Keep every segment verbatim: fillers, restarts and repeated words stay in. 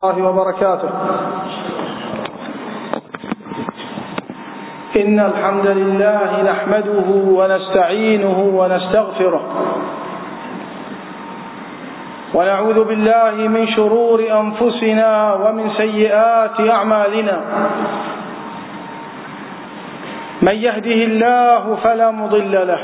الله وبركاته. إن الحمد لله نحمده ونستعينه ونستغفره ونعوذ بالله من شرور أنفسنا ومن سيئات أعمالنا. من يهده الله فلا مضل له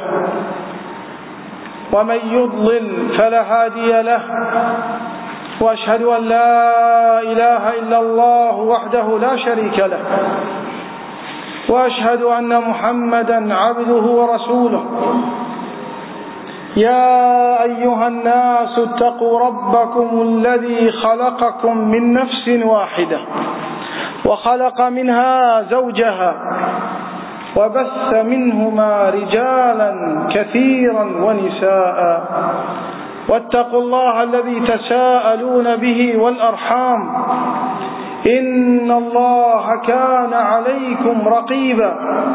ومن يضلل فلا هادي له، وأشهد أن لا إله إلا الله وحده لا شريك له، وأشهد أن محمدا عبده ورسوله. يا أيها الناس اتقوا ربكم الذي خلقكم من نفس واحدة وخلق منها زوجها وبث منهما رجالا كثيرا ونساء، واتقوا الله الذي تساءلون به والأرحام، إن الله كان عليكم رقيبا.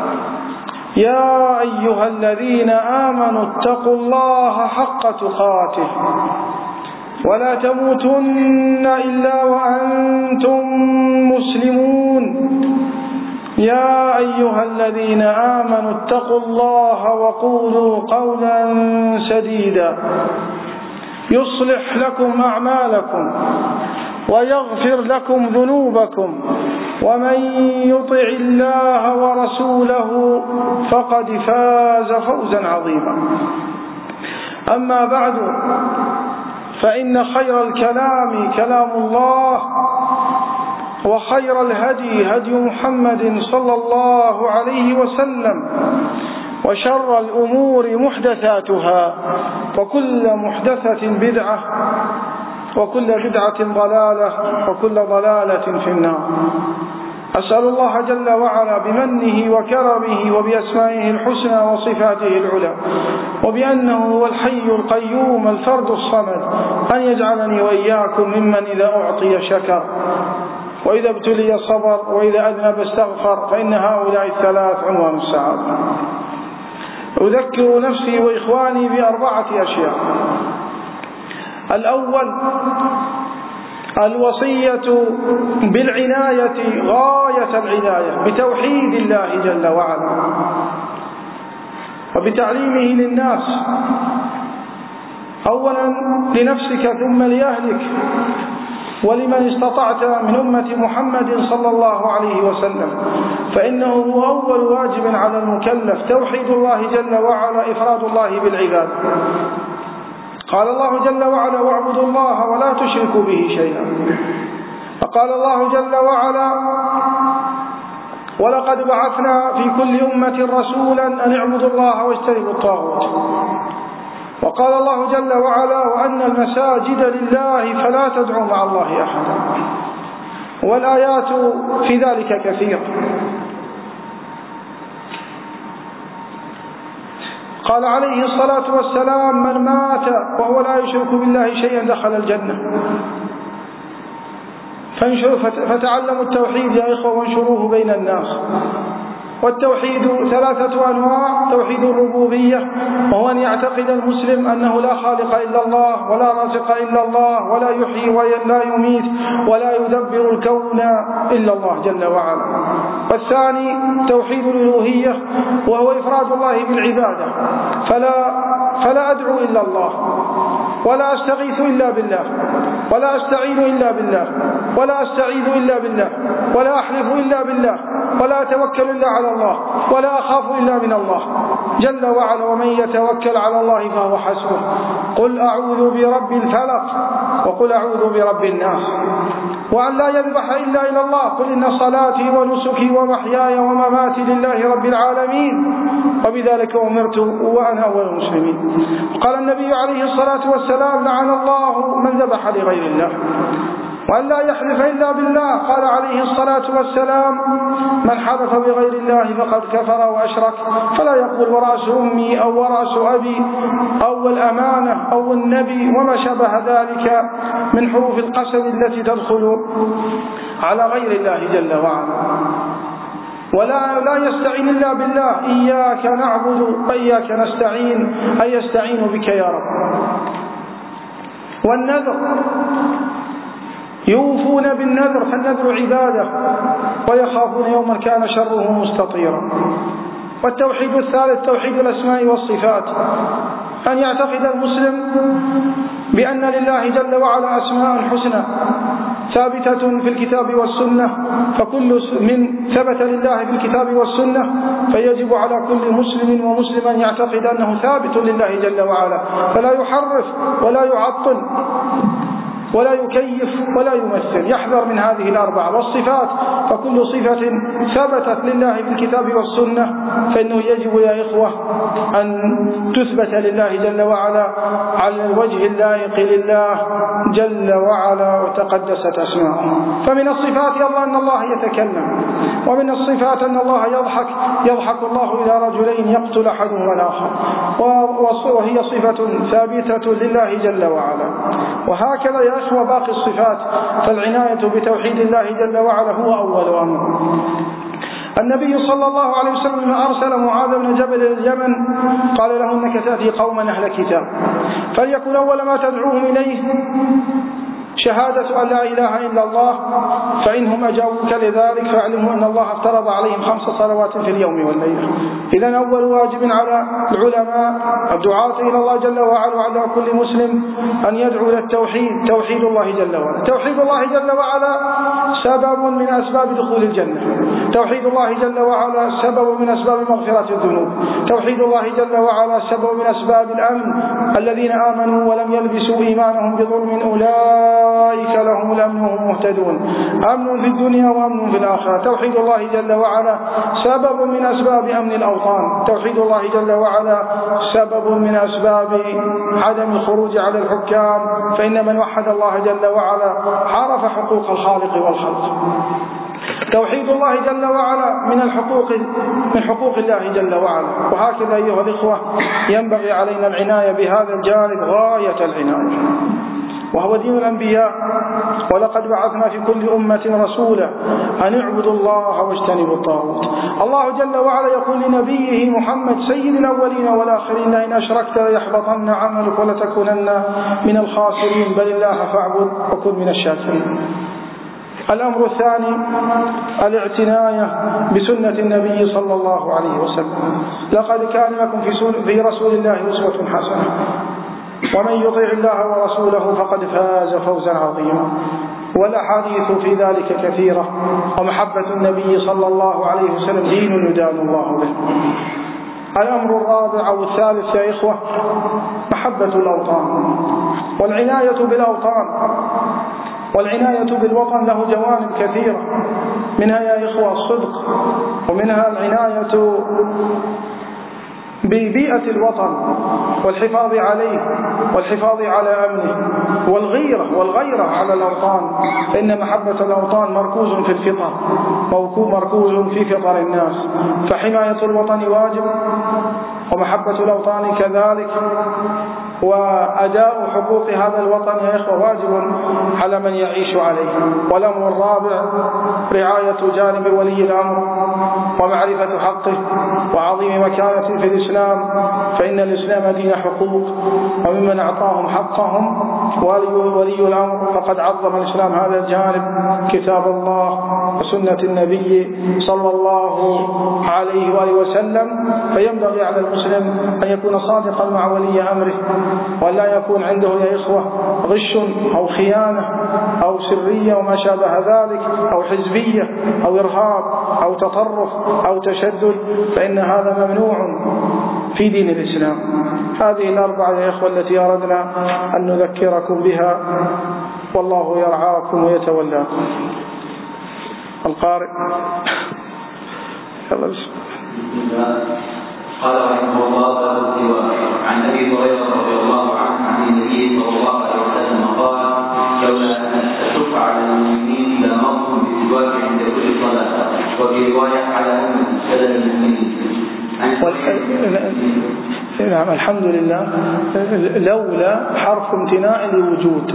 يا أيها الذين آمنوا اتقوا الله حق تقاته ولا تموتن إلا وأنتم مسلمون. يا أيها الذين آمنوا اتقوا الله وقولوا قولا سديدا يصلح لكم أعمالكم ويغفر لكم ذنوبكم، ومن يطع الله ورسوله فقد فاز فوزا عظيما. أما بعد، فإن خير الكلام كلام الله، وخير الهدي هدي محمد صلى الله عليه وسلم، وشر الأمور محدثاتها، وكل محدثة بدعة، وكل بدعة ضلالة، وكل ضلالة في النار. أسأل الله جل وعلا بمنه وكرمه وبأسمائه الحسنى وصفاته العلى وبأنه هو الحي القيوم الفرد الصمد أن يجعلني وإياكم ممن إذا أعطي شكر، وإذا ابتلي صبر، وإذا أذنب استغفر، فإن هؤلاء الثلاث عنوان السعادة. أذكر نفسي وإخواني بأربعة أشياء. الأول، الوصية بالعناية غاية العناية بتوحيد الله جل وعلا وبتعليمه للناس، أولا لنفسك ثم لأهلك ولمن استطعت من أمة محمد صلى الله عليه وسلم، فإنه هو أول واجب على المكلف توحيد الله جل وعلا، إفراد الله بالعبادة. قال الله جل وعلا: واعبدوا الله ولا تشركوا به شيئا. فقال الله جل وعلا: ولقد بعثنا في كل أمة رسولا أن اعبدوا الله واجتنبوا الطاغوت. وقال الله جل وعلا: وأن المساجد لله فلا تدعوا مع الله أحدا. والآيات في ذلك كثيرة. قال عليه الصلاة والسلام: من مات وهو لا يشرك بالله شيئا دخل الجنة. فتعلموا التوحيد يا إخوة وانشروه بين الناس. والتوحيد ثلاثة أنواع: توحيد الربوبية، وهو أن يعتقد المسلم أنه لا خالق إلا الله ولا رازق إلا الله ولا يحيي ولا يميت ولا يدبر الكون إلا الله جل وعلا. والثاني توحيد الألوهية، وهو إفراد الله بالعبادة، فلا, فلا أدعو إلا الله، ولا أستغيث إلا بالله، ولا أستعين إلا بالله، ولا أستعيذ إلا بالله، ولا أحلف إلا بالله، ولا أتوكل إلا على الله، ولا أخاف إلا من الله جل وعلا. ومن يتوكل على الله فهو حسبه. قل أعوذ برب الفلق، وقل أعوذ برب الناس. وأن لا يذبح إلا إلى الله. قل إن صلاتي ونسكي ومحياي ومماتي لله رب العالمين وبذلك أمرت وأنا أول المسلمين. قال النبي عليه الصلاة والسلام: لعن الله من ذبح لغير الله. وأن لا يحلف إلا بالله. قال عليه الصلاة والسلام: من حلف بغير الله فقد كفر وأشرك. فلا يقول ورأس أمي أو ورأس أبي أو الأمانة أو النبي وما شبه ذلك من حروف القسم التي تدخل على غير الله جل وعلا. ولا لا يستعين إلا بالله. إياك نعبد وإياك نستعين، أي يستعين بك يا رب. والنذر يوفون بالنذر، فالنذر عبادة، ويخافون يوما كان شره مستطيرا. والتوحيد الثالث توحيد الأسماء والصفات، أن يعتقد المسلم بأن لله جل وعلا أسماء حسنى ثابتة في الكتاب والسنة، فكل من ثبت لله في الكتاب والسنة فيجب على كل مسلم ومسلم أن يعتقد أنه ثابت لله جل وعلا، فلا يحرف ولا يعطل ولا يكيف ولا يمثل، يحذر من هذه الأربعة. والصفات، فكل صفة ثبتت لله في الكتاب والسنة فإنه يجب يا إخوة أن تثبت لله جل وعلا على الوجه اللائق لله جل وعلا وتقدست أسماؤه. فمن الصفات يلا أن الله يتكلم، ومن الصفات أن الله يضحك، يضحك الله إلى رجلين يقتل أحدهما الآخر، وهي صفة ثابتة لله جل وعلا. وهكذا يا إخوة باقي الصفات، فالعناية بتوحيد الله جل وعلا هو أول أمر. النبي صلى الله عليه وسلم أرسل معاذ بن جبل إلى اليمن قال له إنك تأتي قوما أهل كتاب، فليكن أول ما تدعوهم إليه شهادة أن لا إله إلا الله، فإنهم أجابوك لذلك فاعلموا أن الله افترض عليهم خمس صلوات في اليوم والليلة. إذن أول واجب على العلماء الدعاة إلى الله جل وعلا وعلى كل مسلم أن يدعو إلى التوحيد، توحيد الله جل وعلا. توحيد الله جل وعلا سبب من أسباب دخول الجنة، توحيد الله جل وعلا سبب من أسباب مغفرة الذنوب، توحيد الله جل وعلا سبب من أسباب الأمن. الذين آمنوا ولم يلبسوا إيمانهم بظلم أولئك لهم الأمن وهم مهتدون، أمن في الدنيا وأمن في الآخرة. توحيد الله جل وعلا سبب من أسباب أمن الأوطان، توحيد الله جل وعلا سبب من أسباب عدم الخروج على الحكام، فإن من وحد الله جل وعلا عرف حقوق الخالق والخلق. توحيد الله جل وعلا من الحقوق من حقوق الله جل وعلا. وهكذا أيها الإخوة ينبغي علينا العناية بهذا الجانب غاية العناية، وهو دين الأنبياء. ولقد بعثنا في كل أمة رسولا أن اعبدوا الله واجتنبوا الطاغوت. الله جل وعلا يقول لنبيه محمد سيد الأولين والآخرين لئن أشركت ليحبطن عملك ولتكونن من الخاسرين، بل الله فاعبد وكن من الشاكرين. الأمر الثاني الاعتناية بسنة النبي صلى الله عليه وسلم. لقد كان لكم في رسول الله أسوة حسنة، ومن يطع الله ورسوله فقد فاز فوزا عظيما. والأحاديث في ذلك كثيرة، ومحبة النبي صلى الله عليه وسلم دين يدان الله به. الأمر الرابع أو الثالث يا إخوة محبة الأوطان والعناية بالأوطان. والعناية بالوطن له جوانب كثيرة، منها يا إخوة الصدق، ومنها العناية ببيئة الوطن والحفاظ عليه والحفاظ على أمنه، والغيرة والغيرة على الأوطان، إن محبة الأوطان مركوز في الفطر، مركوز في فطر الناس، فحماية الوطن واجب ومحبة الأوطان كذلك، وأداء حقوق هذا الوطن يا إخوة واجب على من يعيش عليه. والأمر الرابع رعاية جانب ولي الأمر ومعرفة حقه وعظيم مكانة في الإسلام، فإن الإسلام دين حقوق، وممن أعطاهم حقهم ولي الأمر فقد عظم الإسلام هذا الجانب، كتاب الله وسنة النبي صلى الله عليه وآله وسلم. فينبغي على المسلم أن يكون صادقا مع ولي أمره، ولا يكون عنده يا إخوة غش أو خيانة أو سرية وما شابه ذلك، أو حزبية أو إرهاب أو تطرف أو تشدد، فإن هذا ممنوع في دين الإسلام. هذه الأربعة يا إخوة التي أردنا أن نذكركم بها، والله يرعاكم ويتولاكم. القارئ يلا بسم الله. قال رحمه الله عن أبي هريرة رضي الله عنه عن النبي صلى الله عليه وسلم قال: لولا أن أشق على المؤمنين لأمرتهم بالسواك عند كل صلاة، وفي رواية على أن سلم المؤمنين. نعم الحمد لله. لولا حرف امتناع لوجود،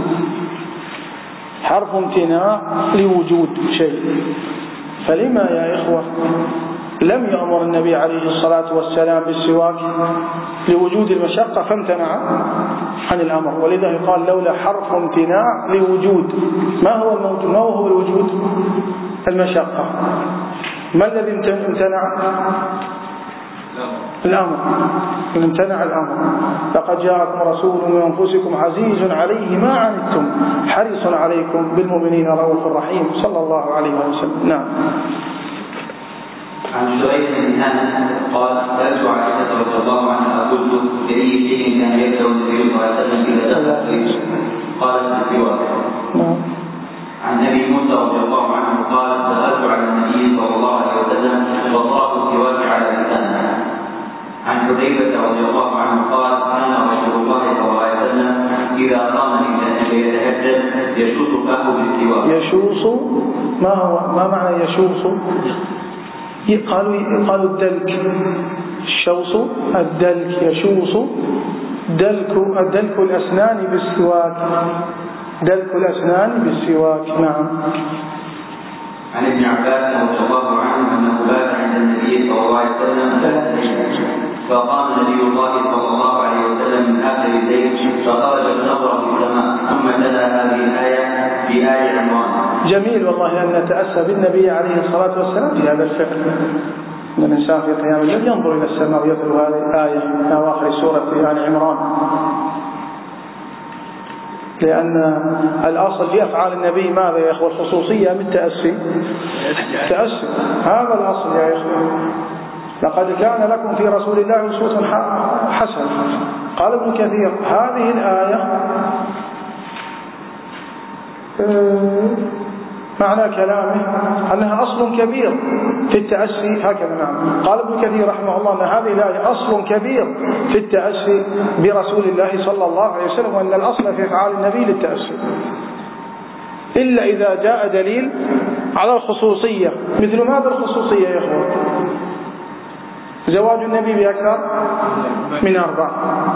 حرف امتناع لوجود شيء. فلما يا إخوة لم يأمر النبي عليه الصلاة والسلام بالسواك لوجود المشقة فامتنع عن الأمر، ولذا قال لولا حرف امتناع لوجود. ما هو الموجود؟ ما هو الوجود؟ المشقة. ما الذي امتنع؟ الأمر. امتنع الأمر. لقد جاءكم رسول من أنفسكم عزيز عليه ما عنتم حريص عليكم بالمؤمنين رؤوف رحيم صلى الله عليه وسلم. نعم. عن شريح بن انس قال سالت عائشه رضي الله عنها قلت باي شيء كان يبدا النبي صلى الله عليه وسلم اذا دخل البيت؟ قالت بالسواك. عن ابي موسى رضي الله عنه قال دخلت على النبي صلى الله عليه وسلم وطرق السواك على لسانه. عن حذيفه رضي الله عنه قال كان رسول الله صلى الله عليه وسلم اذا قام ليتهجد يشوص فاه بالسواك. يشوص ما هو؟ ما معنى يشوص؟ قالوا قالوا الدلك. الشوص الدلك. يشوص دلك الدلك الأسنان بالسواك. دلك الأسنان بالسواك. نعم. عن ابن عباس رضي الله عنه انه بات عند النبي صلى الله عليه وسلم ثلاث ليالي فقام نبي الله صلى الله عليه وسلم من اخر الليل فخرج النظر في السماء ثم تلا هذه الايه في آل عمران. جميل والله أن نتأسى بالنبي عليه الصلاة والسلام في هذا الفعل. أن الإنسان في قيام الليل ينظر إلى السماء ويتلو هذه الآية من أواخر سورة آل عمران، لأن الأصل في أفعال النبي ماذا يا إخوة؟ الخصوصية من التأسي. تأسي هذا الأصل يا إخوة. لقد كان لكم في رسول الله أسوة حسنة. قال ابن كثير هذه الآية معنى كلامه أنها أصل كبير في التأسي. هكذا نعم. قال ابن كثير رحمه الله أن هذه الآية أصل كبير في التأسي برسول الله صلى الله عليه وسلم، وأن الأصل في أفعال النبي للتأسي، إلا إذا جاء دليل على الخصوصية. مثل ماذا الخصوصية يا أخوة؟ زواج النبي بأكثر من أربع.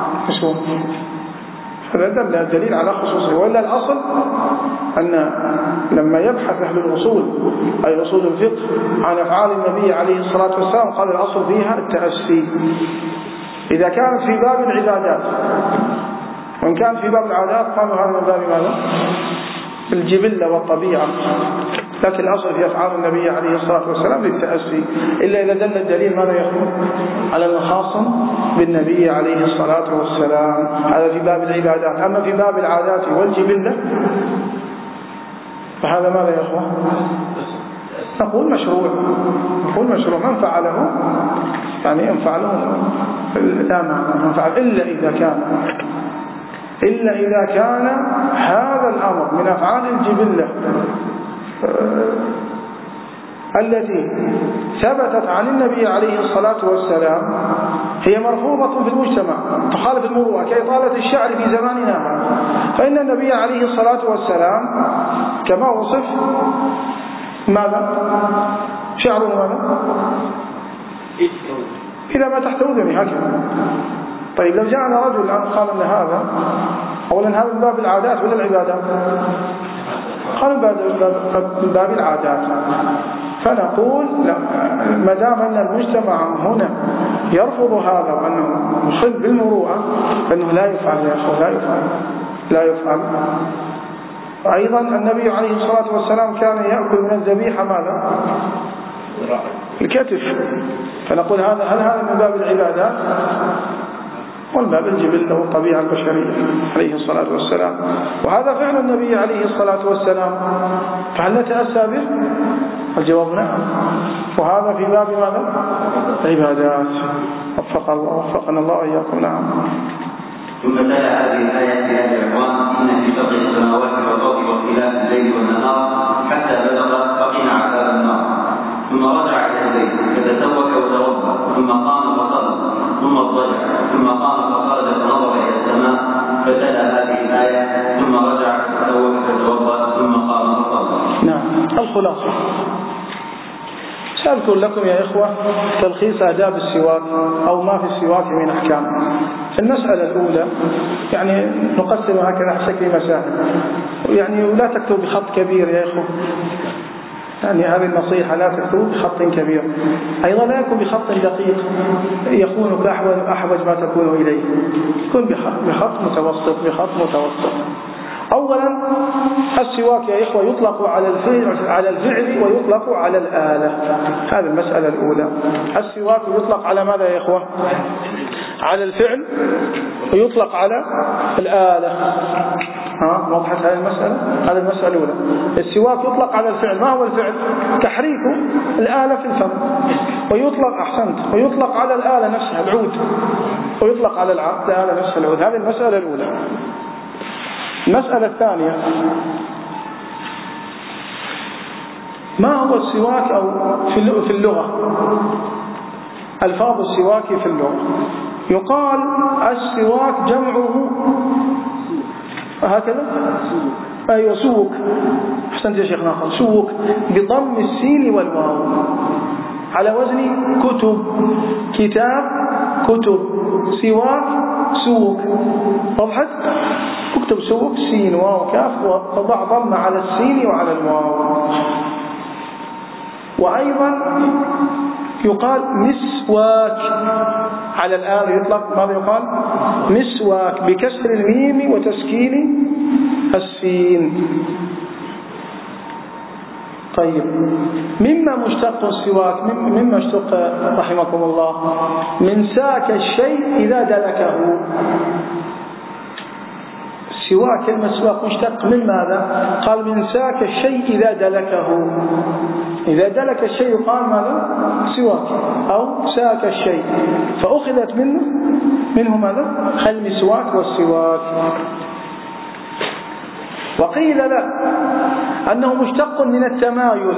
هذا دل الدليل على خصوصية، وإلا الأصل أن لما يبحث أهل الأصول أي أصول الفقه عن أفعال النبي عليه الصلاة والسلام قال الأصل فيها التأسي إذا كانت في باب العبادات، وإن كانت في باب العادات قالوا هذا من باب ماذا؟ الجبلة والطبيعة، لكن الأصل في أفعال النبي عليه الصلاة والسلام للتأسي، إلا إذا دل الدليل ماذا يخبر على الخاص بالنبي عليه الصلاة والسلام. هذا في باب العبادات. أما في باب العادات والجبلة فهذا ماذا يا أخوة؟ نقول مشروع. نقول مشروع من فعله يعني إن فعله لا معنى من فعل إلا إذا كان إلا إذا كان هذا الأمر من أفعال الجبلة التي ثبتت عن النبي عليه الصلاة والسلام هي مرفوضة في المجتمع تخالف المروءة كإطالة الشعر في زماننا، فإن النبي عليه الصلاة والسلام كما وصف ماذا؟ شعره ماذا؟ إذا ما تحت أذني هكذا. طيب لو جاءنا رجل الآن قال أن هذا أولا هذا من باب العادات ولا العبادات؟ قال من باب العادات، فنقول ما دام أن المجتمع هنا يرفض هذا وأنه مخل بالمروءة فإنه لا يفعل يا أخوة، لا يفعل لا يفعل. أيضا النبي عليه الصلاة والسلام كان يأكل من الذبيحة ماذا؟ الكتف، فنقول هذا هل هذا من باب العبادات والباب الجبلة والطبيعة البشرية عليه الصلاة والسلام؟ وهذا فعل النبي عليه الصلاة والسلام، فهل نتأسى به؟ الجواب نعم. وهذا في باب ماذا؟ عبادات. وفق الله وفقنا الله وإياكم. نعم. ثم تلا هذه الآية في هذا العنوان إن في خلق السماوات والأرض واختلاف الليل والنهار حتى بلغ فقنا عذاب النار، ثم رجع إلى البيت فتسوك وتوضأ ثم قام فصلى ثم اضطجع ثم قام فخرج فنظر إلى السماء فتلا هذه الآية ثم رجع فتسوك فتوضأ ثم قام فصلى. نعم. الخلاصة سأذكر لكم يا إخوة تلخيص آداب السواك أو ما في السواك من أحكام. المسألة الأولى يعني نقسمها هكذا على شكل مسائل، يعني ولا تكتب بخط كبير يا إخوة، يعني هذه النصيحة لا تكون بخط كبير، أيضا لا يكون بخط دقيق يخونك أحوج ما تكون إليه، يكون بخط متوسط بخط متوسط. أولا السواك يا إخوة يطلق على الفعل على الفعل ويطلق على الآلة، هذه المسألة الأولى. السواك يطلق على ماذا يا إخوة؟ على الفعل ويطلق على الآلة. ها وضحت هذه المسألة؟ هذه المسألة الأولى. السواك يطلق على الفعل، ما هو الفعل؟ تحريك الآلة في الفم، ويطلق أحسنت ويطلق على الآلة نفسها العود، ويطلق على الآلة نفسها العود. هذه المسألة الأولى. المسألة الثانية، ما هو السواك أو في اللغة؟ ألفاظ السواك في اللغة يقال السواك جمعه هكذا، أيوة سوك، أحسنت يا شيخنا، سوك بضم السين والواو على وزن كتب، كتاب كتب، سواك سوك. وضحت؟ اكتب سوك سين واو كاف وضع ضم على السين وعلى الواو. وأيضا يقال مسواك على الآن يطلق، ماذا يقال؟ مسواك بكسر الميم وتسكين السين. طيب مما مشتق السواك؟ مما اشتق رحمكم الله؟ من ساك الشيء إذا دلكه. سواك المسواك مشتق من ماذا؟ قال من ساك الشيء إذا دلكه. إذا دلك الشيء قال ماذا؟ سواك أو ساك الشيء، فأخذت منه منه ماذا؟ المسواك والسواك. وقيل لا أنه مشتق من التمايل.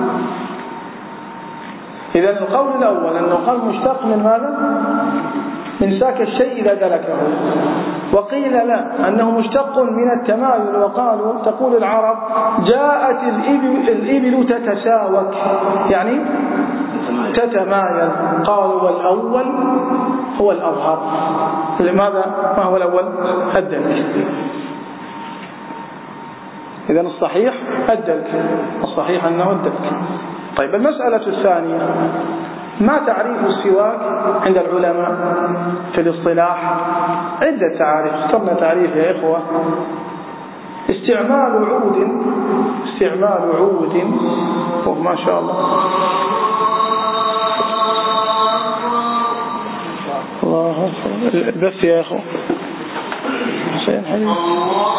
إذا القول الأول أنه قال مشتق من ماذا؟ من ساك الشيء إذا دلكه. وقيل لا أنه مشتق من التمايل، وقالوا تقول العرب جاءت الإبل, الإبل تتساوك، يعني تتمايل. قالوا والأول هو الأظهر. لماذا؟ ما هو الأول؟ الدلك. إذن الصحيح الدلك، الصحيح أنه الدلك. طيب المسألة الثانية، ما تعريف السواك عند العلماء في الاصطلاح؟ عدة تعاريف، اخترنا تعريف يا إخوة. استعمال عود، استعمال عود، وما شاء الله الله البث يا إخوة حسين حبيبي.